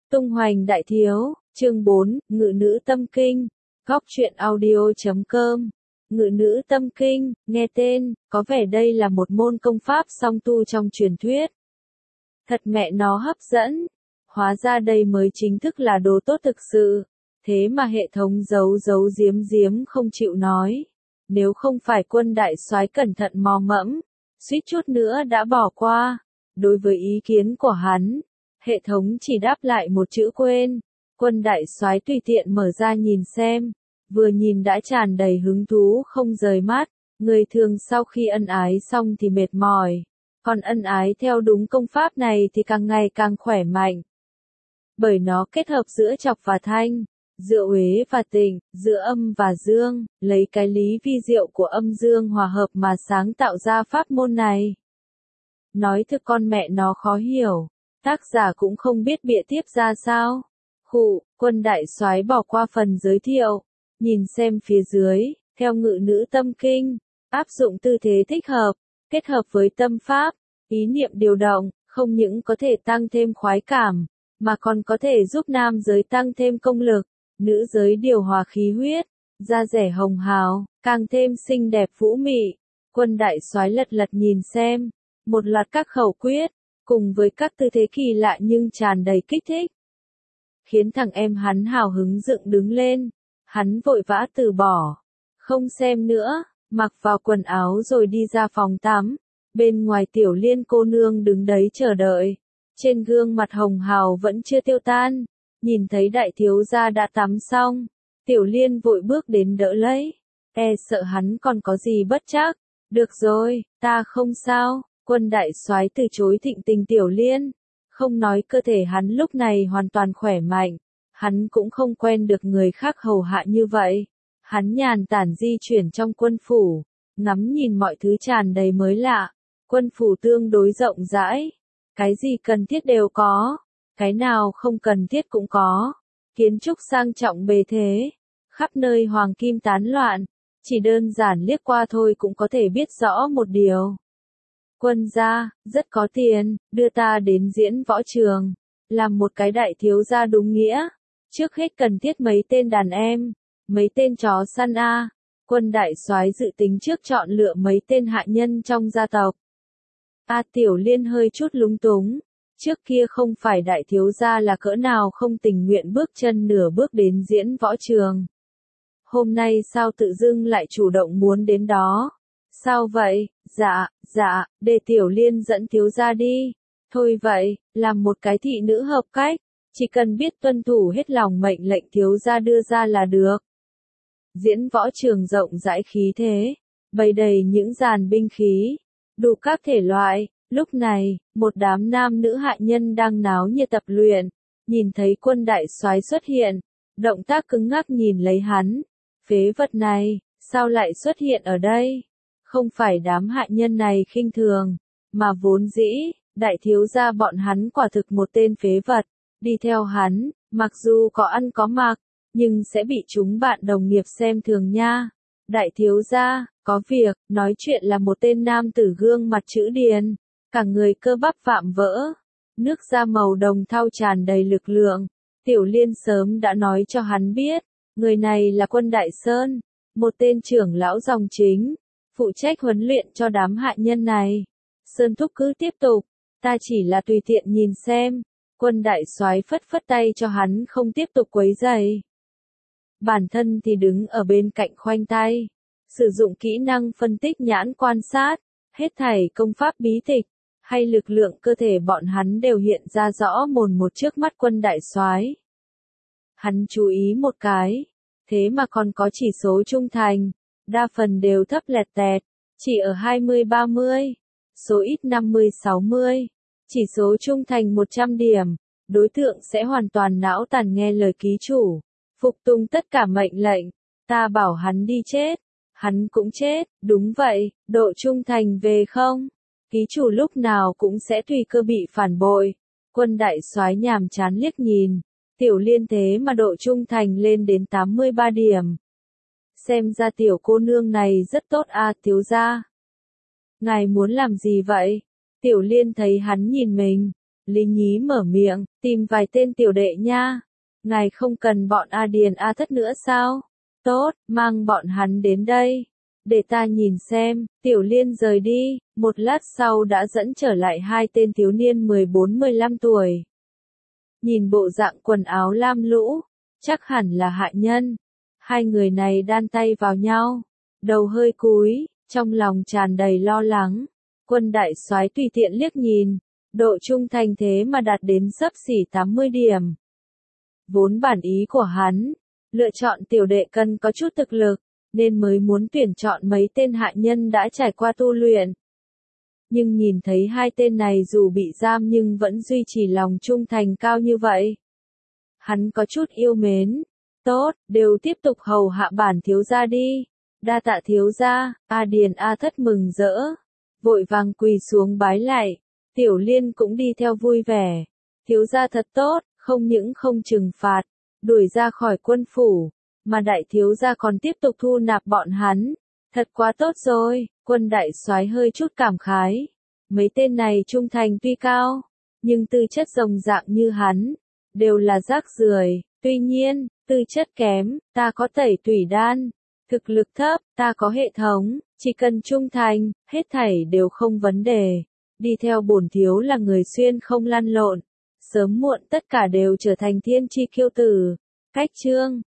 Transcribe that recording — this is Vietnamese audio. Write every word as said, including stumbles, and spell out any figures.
Tung hoành đại thiếu, chương bốn, Ngự nữ tâm kinh, góc truyện audio chấm com. Ngự nữ tâm kinh, nghe tên, có vẻ đây là một môn công pháp song tu trong truyền thuyết. Thật mẹ nó hấp dẫn, hóa ra đây mới chính thức là đồ tốt thực sự, thế mà hệ thống giấu giấu giếm giếm không chịu nói. Nếu không phải quân đại soái cẩn thận mò mẫm, suýt chút nữa đã bỏ qua. Đối với ý kiến của hắn, hệ thống chỉ đáp lại một chữ quên. Quân đại soái tùy tiện mở ra nhìn xem, vừa nhìn đã tràn đầy hứng thú không rời mắt. Người thường sau khi ân ái xong thì mệt mỏi, còn ân ái theo đúng công pháp này thì càng ngày càng khỏe mạnh. Bởi nó kết hợp giữa trọc và thanh, giữa uế và tịnh, giữa âm và dương, lấy cái lý vi diệu của âm dương hòa hợp mà sáng tạo ra pháp môn này. Nói thực con mẹ nó khó hiểu, tác giả cũng không biết bịa tiếp ra sao. Khụ, quân đại soái bỏ qua phần giới thiệu, nhìn xem phía dưới, theo ngự nữ tâm kinh, áp dụng tư thế thích hợp, kết hợp với tâm pháp, ý niệm điều động, không những có thể tăng thêm khoái cảm, mà còn có thể giúp nam giới tăng thêm công lực, nữ giới điều hòa khí huyết, da dẻ hồng hào, càng thêm xinh đẹp vũ mị. Quân đại soái lật lật nhìn xem, một loạt các khẩu quyết, cùng với các tư thế kỳ lạ nhưng tràn đầy kích thích, khiến thằng em hắn hào hứng dựng đứng lên. Hắn vội vã từ bỏ, không xem nữa, mặc vào quần áo rồi đi ra phòng tắm. Bên ngoài Tiểu Liên cô nương đứng đấy chờ đợi, trên gương mặt hồng hào vẫn chưa tiêu tan. Nhìn thấy đại thiếu gia đã tắm xong, Tiểu Liên vội bước đến đỡ lấy, e sợ hắn còn có gì bất trắc. Được rồi, ta không sao. Quân đại soái từ chối thịnh tình Tiểu Liên, không nói cơ thể hắn lúc này hoàn toàn khỏe mạnh, hắn cũng không quen được người khác hầu hạ như vậy. Hắn nhàn tản di chuyển trong quân phủ, ngắm nhìn mọi thứ tràn đầy mới lạ. Quân phủ tương đối rộng rãi, cái gì cần thiết đều có, cái nào không cần thiết cũng có. Kiến trúc sang trọng bề thế, khắp nơi hoàng kim tán loạn, chỉ đơn giản liếc qua thôi cũng có thể biết rõ một điều. Quân gia, rất có tiền, đưa ta đến diễn võ trường, làm một cái đại thiếu gia đúng nghĩa. Trước hết cần thiết mấy tên đàn em, mấy tên chó săn a. Quân đại soái dự tính trước chọn lựa mấy tên hạ nhân trong gia tộc. A Tiểu Liên hơi chút lúng túng, trước kia không phải đại thiếu gia là cỡ nào không tình nguyện bước chân nửa bước đến diễn võ trường. Hôm nay sao tự dưng lại chủ động muốn đến đó? Sao vậy? Dạ, dạ, để Tiểu Liên dẫn thiếu gia đi. Thôi vậy, làm một cái thị nữ hợp cách, chỉ cần biết tuân thủ hết lòng mệnh lệnh thiếu gia đưa ra là được. Diễn võ trường rộng rãi khí thế, bày đầy những dàn binh khí, đủ các thể loại. Lúc này, một đám nam nữ hạ nhân đang náo nhiệt tập luyện, nhìn thấy quân đại soái xuất hiện, động tác cứng ngắc nhìn lấy hắn. Phế vật này, sao lại xuất hiện ở đây? Không phải đám hạ nhân này khinh thường, mà vốn dĩ, đại thiếu gia bọn hắn quả thực một tên phế vật. Đi theo hắn, mặc dù có ăn có mặc, nhưng sẽ bị chúng bạn đồng nghiệp xem thường nha. Đại thiếu gia, có việc, nói chuyện là một tên nam tử gương mặt chữ điền, cả người cơ bắp vạm vỡ, nước da màu đồng thau tràn đầy lực lượng. Tiểu Liên sớm đã nói cho hắn biết, người này là Quân Đại Sơn, một tên trưởng lão dòng chính, phụ trách huấn luyện cho đám hạ nhân này. Sơn thúc cứ tiếp tục, ta chỉ là tùy tiện nhìn xem. Quân đại soái phất phất tay cho hắn không tiếp tục quấy rầy. Bản thân thì đứng ở bên cạnh khoanh tay, sử dụng kỹ năng phân tích nhãn quan sát, hết thảy công pháp bí tịch, hay lực lượng cơ thể bọn hắn đều hiện ra rõ mồn một trước mắt quân đại soái. Hắn chú ý một cái, thế mà còn có chỉ số trung thành, đa phần đều thấp lẹt tẹt, chỉ ở hai mươi ba mươi, số ít năm mươi sáu mươi. Chỉ số trung thành một trăm điểm, đối tượng sẽ hoàn toàn não tàn nghe lời ký chủ, phục tùng tất cả mệnh lệnh. Ta bảo hắn đi chết, hắn cũng chết. Đúng vậy, độ trung thành về không? Ký chủ lúc nào cũng sẽ tùy cơ bị phản bội. Quân đại soái nhàm chán liếc nhìn, Tiểu Liên thế mà độ trung thành lên đến tám mươi ba điểm. Xem ra tiểu cô nương này rất tốt a, thiếu gia. Ngài muốn làm gì vậy? Tiểu Liên thấy hắn nhìn mình, Lý Nhí mở miệng, tìm vài tên tiểu đệ nha. Ngài không cần bọn A Điền A Thất nữa sao? Tốt, mang bọn hắn đến đây. Để ta nhìn xem, Tiểu Liên rời đi, một lát sau đã dẫn trở lại hai tên thiếu niên mười bốn mười lăm tuổi. Nhìn bộ dạng quần áo lam lũ, chắc hẳn là hạ nhân. Hai người này đan tay vào nhau, đầu hơi cúi, trong lòng tràn đầy lo lắng. Quân đại soái tùy tiện liếc nhìn, độ trung thành thế mà đạt đến xấp xỉ tám mươi điểm. Vốn bản ý của hắn, lựa chọn tiểu đệ cần có chút thực lực, nên mới muốn tuyển chọn mấy tên hạ nhân đã trải qua tu luyện. Nhưng nhìn thấy hai tên này dù bị giam nhưng vẫn duy trì lòng trung thành cao như vậy. Hắn có chút yêu mến. Tốt, đều tiếp tục hầu hạ bản thiếu gia đi. Đa tạ thiếu gia. A Điền A Thất mừng rỡ, vội vàng quỳ xuống bái lại. Tiểu Liên cũng đi theo vui vẻ. Thiếu gia thật tốt, không những không trừng phạt, đuổi ra khỏi quân phủ, mà đại thiếu gia còn tiếp tục thu nạp bọn hắn. Thật quá tốt rồi. Quân đại soái hơi chút cảm khái. Mấy tên này trung thành tuy cao, nhưng tư chất rồng rạng như hắn, đều là rác rưởi. Tuy nhiên, tư chất kém, ta có tẩy tủy đan. Thực lực thấp, ta có hệ thống, chỉ cần trung thành, hết thảy đều không vấn đề. Đi theo bổn thiếu là người xuyên không lăn lộn, sớm muộn tất cả đều trở thành thiên chi kiêu tử. Cách chương